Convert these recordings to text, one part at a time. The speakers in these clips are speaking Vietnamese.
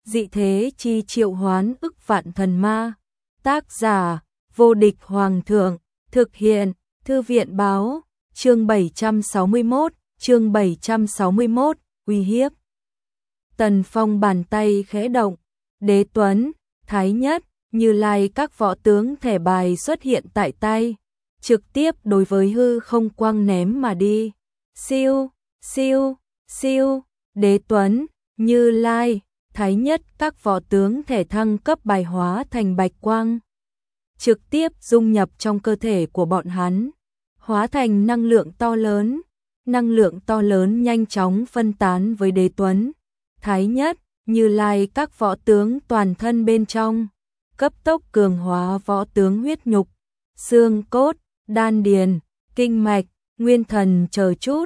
dị thế chi triệu hoán ức vạn thần ma. Tác giả, vô địch hoàng thượng, thực hiện, thư viện báo, chương 761, uy hiếp. Tần Phong bàn tay khẽ động, Đế Tuấn, Thái Nhất, Như Lai các võ tướng thẻ bài xuất hiện tại tay, trực tiếp đối với hư không quăng ném mà đi. Siêu, siêu, siêu, Đế Tuấn, Như Lai, Thái Nhất các võ tướng thể thăng cấp bài hóa thành bạch quang, trực tiếp dung nhập trong cơ thể của bọn hắn, hóa thành năng lượng to lớn. Năng lượng to lớn nhanh chóng phân tán với Đế Tuấn, Thái Nhất, Như Lai các võ tướng toàn thân bên trong, cấp tốc cường hóa võ tướng huyết nhục, xương cốt, đan điền, kinh mạch, nguyên thần chờ chút.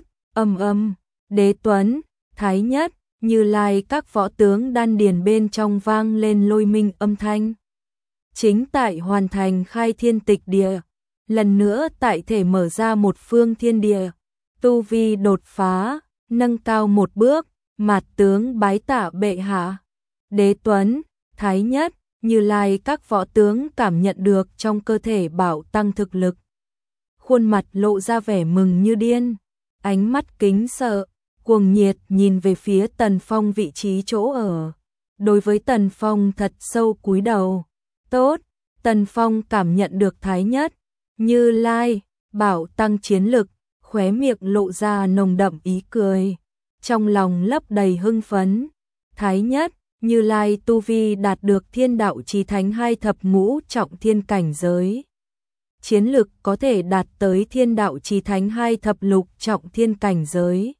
Đế Tuấn, Thái Nhất, Như Lai các võ tướng đan điền bên trong vang lên lôi minh âm thanh. Chính tại hoàn thành khai thiên tịch địa, lần nữa tại thể mở ra một phương thiên địa, tu vi đột phá, nâng cao một bước, mạt tướng bái tạ bệ hạ. Đế Tuấn, Thái Nhất, Như Lai các võ tướng cảm nhận được trong cơ thể bảo tăng thực lực, khuôn mặt lộ ra vẻ mừng như điên, ánh mắt kính sợ, cuồng nhiệt nhìn về phía Tần Phong vị trí chỗ ở. Đối với Tần Phong thật sâu cúi đầu. Tốt, Tần Phong cảm nhận được Thái Nhất, Như Lai, bảo tăng chiến lực, khóe miệng lộ ra nồng đậm ý cười, trong lòng lấp đầy hưng phấn. Thái Nhất, Như Lai tu vi đạt được thiên đạo chí thánh 2 thập ngũ trọng thiên cảnh giới. Chiến lực có thể đạt tới thiên đạo chí thánh 2 thập lục trọng thiên cảnh giới.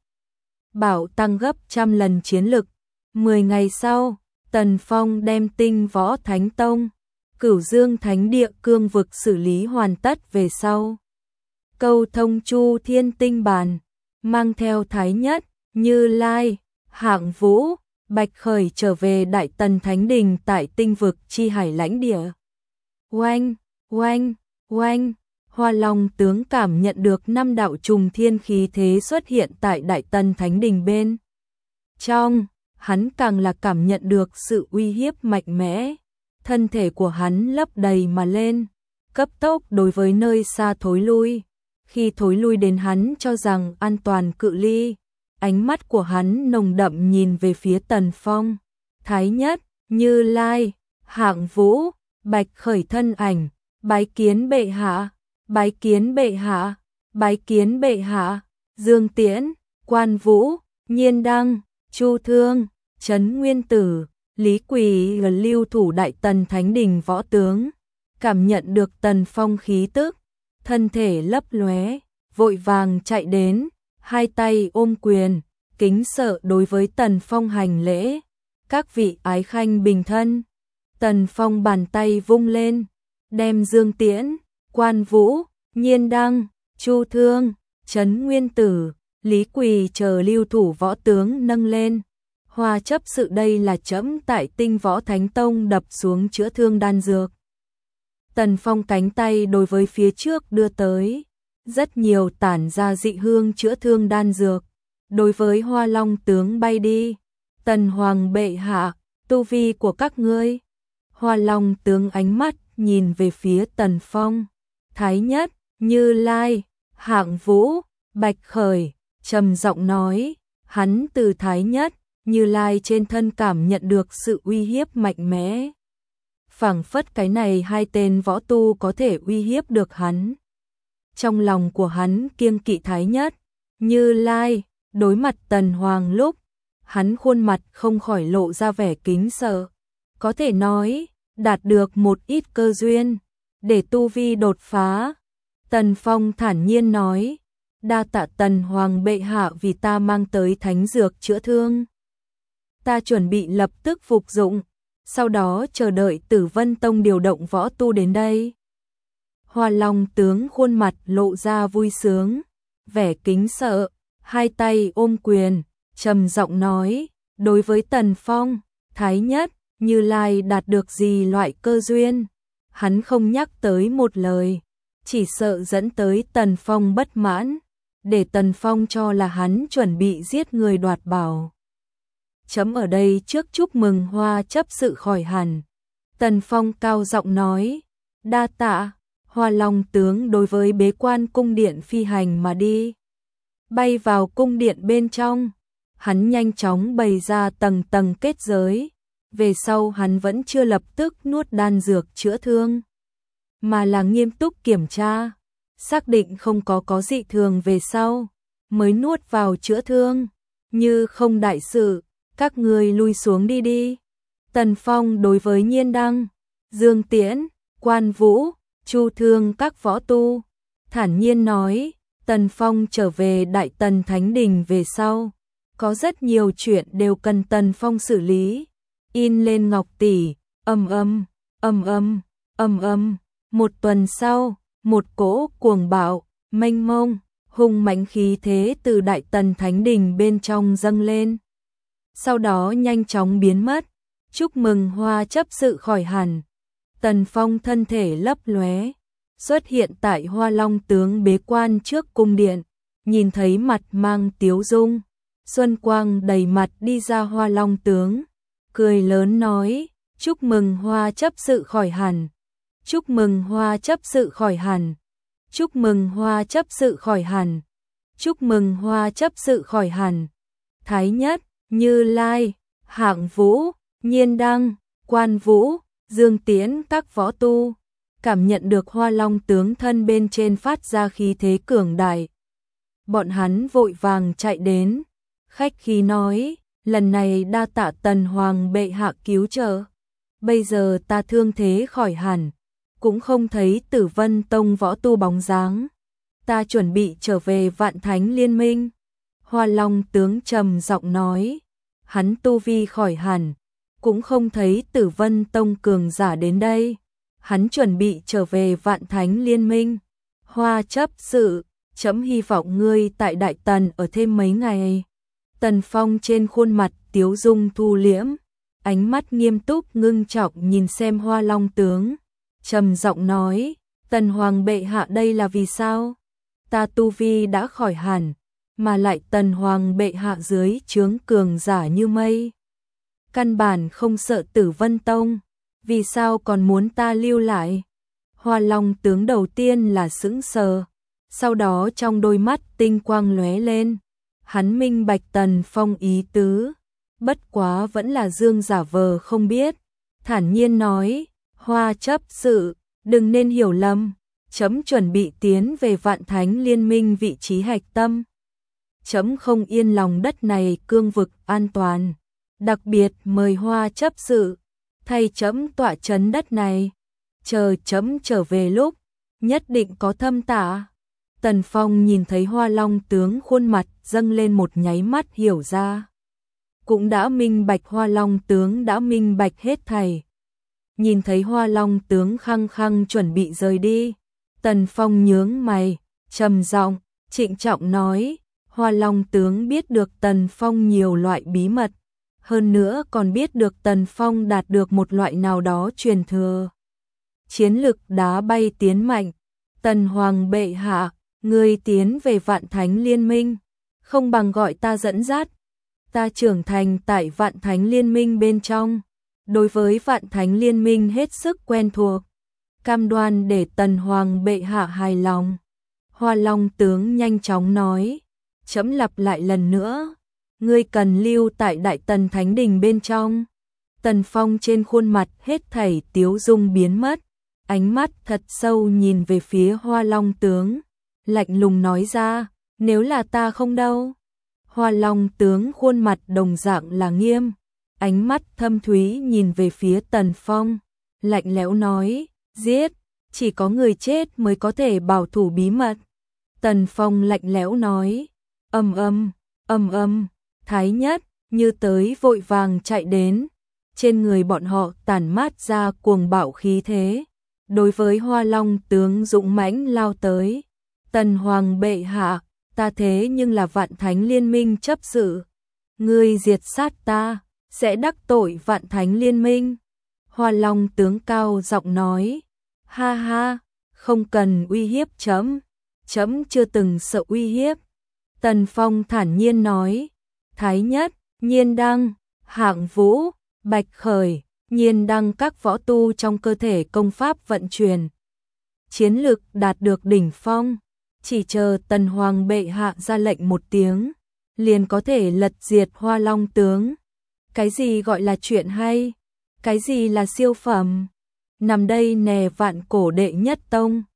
Bảo tăng gấp 100 lần chiến lực. 10 ngày sau, Tần Phong đem Tinh Võ Thánh Tông, Cửu Dương Thánh Địa cương vực xử lý hoàn tất về sau. Câu thông Chu Thiên Tinh Bàn, mang theo Thái Nhất, Như Lai, Hạng Vũ, Bạch Khởi trở về Đại Tần Thánh Đình tại tinh vực chi hải lãnh địa. Oanh, oanh, oanh, Hoa Long tướng cảm nhận được 5 đạo trùng thiên khí thế xuất hiện tại Đại Tần Thánh Đình bên trong, hắn càng là cảm nhận được sự uy hiếp mạnh mẽ, thân thể của hắn lấp đầy mà lên, cấp tốc đối với nơi xa thối lui. Khi thối lui đến hắn cho rằng an toàn cự ly, ánh mắt của hắn nồng đậm nhìn về phía Tần Phong, Thái Nhất, Như Lai, Hạng Vũ, Bạch Khởi thân ảnh, bái kiến bệ hạ, bái kiến bệ hạ, bái kiến bệ hạ. Dương Tiễn, Quan Vũ, Nhiên Đăng, Chu Thương, Trấn Nguyên Tử, Lý Quỳ lưu thủ Đại Tần Thánh Đình võ tướng, cảm nhận được Tần Phong khí tức, thân thể lấp lóe, vội vàng chạy đến, hai tay ôm quyền, kính sợ đối với Tần Phong hành lễ. Các vị ái khanh bình thân. Tần Phong bàn tay vung lên, đem Dương Tiễn, Quan Vũ, Nhiên Đăng, Chu Thương, Trấn Nguyên Tử, Lý Quỳ chờ lưu thủ võ tướng nâng lên. Hoa chấp sự đây là trẫm tại Tinh Võ Thánh Tông đập xuống chữa thương đan dược. Tần Phong cánh tay đối với phía trước đưa tới, rất nhiều tản ra dị hương chữa thương đan dược, đối với Hoa Long tướng bay đi. Tần Hoàng bệ hạ, tu vi của các ngươi. Hoa Long tướng ánh mắt nhìn về phía Tần Phong, Thái Nhất, Như Lai, Hạng Vũ, Bạch Khởi, trầm giọng nói, hắn từ Thái Nhất, Như Lai trên thân cảm nhận được sự uy hiếp mạnh mẽ. Phảng phất cái này hai tên võ tu có thể uy hiếp được hắn. Trong lòng của hắn kiêng kỵ Thái Nhất, Như Lai, đối mặt Tần Hoàng lúc, hắn khuôn mặt không khỏi lộ ra vẻ kính sợ. Có thể nói, đạt được một ít cơ duyên, để tu vi đột phá. Tần Phong thản nhiên nói, đa tạ Tần Hoàng bệ hạ vì ta mang tới thánh dược chữa thương. Ta chuẩn bị lập tức phục dụng, sau đó chờ đợi Tử Vân Tông điều động võ tu đến đây. Hoa Long tướng khuôn mặt lộ ra vui sướng, vẻ kính sợ, hai tay ôm quyền, trầm giọng nói, đối với Tần Phong, Thái Nhất, Như Lai đạt được gì loại cơ duyên, hắn không nhắc tới một lời, chỉ sợ dẫn tới Tần Phong bất mãn, để Tần Phong cho là hắn chuẩn bị giết người đoạt bảo. chấm ở đây trước chúc mừng Hoa chấp sự khỏi hẳn. Tần Phong cao giọng nói, đa tạ. Hoa Long tướng đối với bế quan cung điện phi hành mà đi. Bay vào cung điện bên trong, hắn nhanh chóng bày ra tầng tầng kết giới. Về sau hắn vẫn chưa lập tức nuốt đan dược chữa thương, mà là nghiêm túc kiểm tra, xác định không có dị thường về sau, mới nuốt vào chữa thương. Như không đại sự, các ngươi lui xuống đi đi. Tần Phong đối với Nhiên Đăng, Dương Tiễn, Quan Vũ, Chu Thương các võ tu, thản nhiên nói, Tần Phong trở về Đại Tần Thánh Đình về sau, có rất nhiều chuyện đều cần Tần Phong xử lý. In lên ngọc tỷ, ầm ầm, ầm ầm, ầm ầm. Một tuần sau, một cỗ cuồng bạo, mênh mông, hung mãnh khí thế từ Đại Tần Thánh Đình bên trong dâng lên. Sau đó nhanh chóng biến mất. Chúc mừng Hoa chấp sự khỏi hẳn. Tần Phong thân thể lấp lóe, xuất hiện tại Hoa Long tướng bế quan trước cung điện, nhìn thấy mặt mang tiếu dung, xuân quang đầy mặt đi ra Hoa Long tướng, cười lớn nói, chúc mừng Hoa chấp sự khỏi hẳn. Chúc mừng Hoa chấp sự khỏi hẳn. Chúc mừng Hoa chấp sự khỏi hẳn. Chúc mừng Hoa chấp sự khỏi hẳn. Thái Nhất, Như Lai, Hạng Vũ, Nhiên Đăng, Quan Vũ, Dương Tiễn các võ tu, cảm nhận được Hoa Long tướng thân bên trên phát ra khí thế cường đại. Bọn hắn vội vàng chạy đến, khách khí nói, lần này đa tạ Tần Hoàng bệ hạ cứu trợ. Bây giờ ta thương thế khỏi hẳn, cũng không thấy Tử Vân Tông võ tu bóng dáng. Ta chuẩn bị trở về Vạn Thánh Liên Minh. Hoa Long tướng trầm giọng nói, hắn tu vi khỏi hẳn, cũng không thấy Tử Vân Tông cường giả đến đây. Hắn chuẩn bị trở về Vạn Thánh Liên Minh. Hoa chấp sự, chấm hy vọng ngươi tại Đại Tần ở thêm mấy ngày. Tần Phong trên khuôn mặt tiếu dung thu liễm, ánh mắt nghiêm túc ngưng trọng nhìn xem Hoa Long tướng, trầm giọng nói, Tần Hoàng bệ hạ đây là vì sao? Ta tu vi đã khỏi hẳn, mà lại Tần Hoàng bệ hạ dưới trướng cường giả như mây, căn bản không sợ Tử Vân Tông, vì sao còn muốn ta lưu lại? Hoa Long tướng đầu tiên là sững sờ, sau đó trong đôi mắt tinh quang lóe lên, hắn minh bạch Tần Phong ý tứ, bất quá vẫn là Dương giả vờ không biết, thản nhiên nói, Hoa chấp sự, đừng nên hiểu lầm, chấm chuẩn bị tiến về Vạn Thánh Liên Minh vị trí hạch tâm. Chấm không yên lòng đất này cương vực an toàn, đặc biệt mời Hoa chấp sự thay chấm tọa trấn đất này, chờ chấm trở về lúc nhất định có thâm tạ. Tần Phong nhìn thấy Hoa Long tướng khuôn mặt dâng lên một nháy mắt hiểu ra, cũng đã minh bạch Hoa Long tướng đã minh bạch hết thảy. Nhìn thấy Hoa Long tướng khăng khăng chuẩn bị rời đi, Tần Phong nhướng mày, trầm giọng, trịnh trọng nói, Hoa Long tướng biết được Tần Phong nhiều loại bí mật, hơn nữa còn biết được Tần Phong đạt được một loại nào đó truyền thừa. Chiến lực đá bay tiến mạnh, Tần Hoàng bệ hạ, ngươi tiến về Vạn Thánh Liên Minh, không bằng gọi ta dẫn dắt. Ta trưởng thành tại Vạn Thánh Liên Minh bên trong, đối với Vạn Thánh Liên Minh hết sức quen thuộc, cam đoan để Tần Hoàng bệ hạ hài lòng. Hoa Long tướng nhanh chóng nói, chấm lặp lại lần nữa, ngươi cần lưu tại Đại Tần Thánh Đình bên trong. Tần Phong trên khuôn mặt hết thảy tiếu dung biến mất, ánh mắt thật sâu nhìn về phía Hoa Long tướng, lạnh lùng nói ra, nếu là ta không đâu. Hoa Long tướng khuôn mặt đồng dạng là nghiêm, ánh mắt thâm thúy nhìn về phía Tần Phong, lạnh lẽo nói, giết, chỉ có người chết mới có thể bảo thủ bí mật. Tần Phong lạnh lẽo nói, ầm ầm, ầm ầm, Thái Nhất, Như tới vội vàng chạy đến, trên người bọn họ tản mát ra cuồng bạo khí thế, đối với Hoa Long tướng dũng mãnh lao tới. Tần Hoàng bệ hạ, ta thế nhưng là Vạn Thánh Liên Minh chấp sự, ngươi diệt sát ta, sẽ đắc tội Vạn Thánh Liên Minh. Hoa Long tướng cao giọng nói, ha ha, không cần uy hiếp chấm, chấm chưa từng sợ uy hiếp. Tần Phong thản nhiên nói, Thái Nhất, Nhiên Đăng, Hạng Vũ, Bạch Khởi, Nhiên Đăng các võ tu trong cơ thể công pháp vận chuyển. Chiến lực đạt được đỉnh phong, chỉ chờ Tần Hoàng bệ hạ ra lệnh một tiếng, liền có thể lật diệt Hoa Long tướng. Cái gì gọi là chuyện hay? Cái gì là siêu phẩm? Nằm đây nè vạn cổ đệ nhất tông.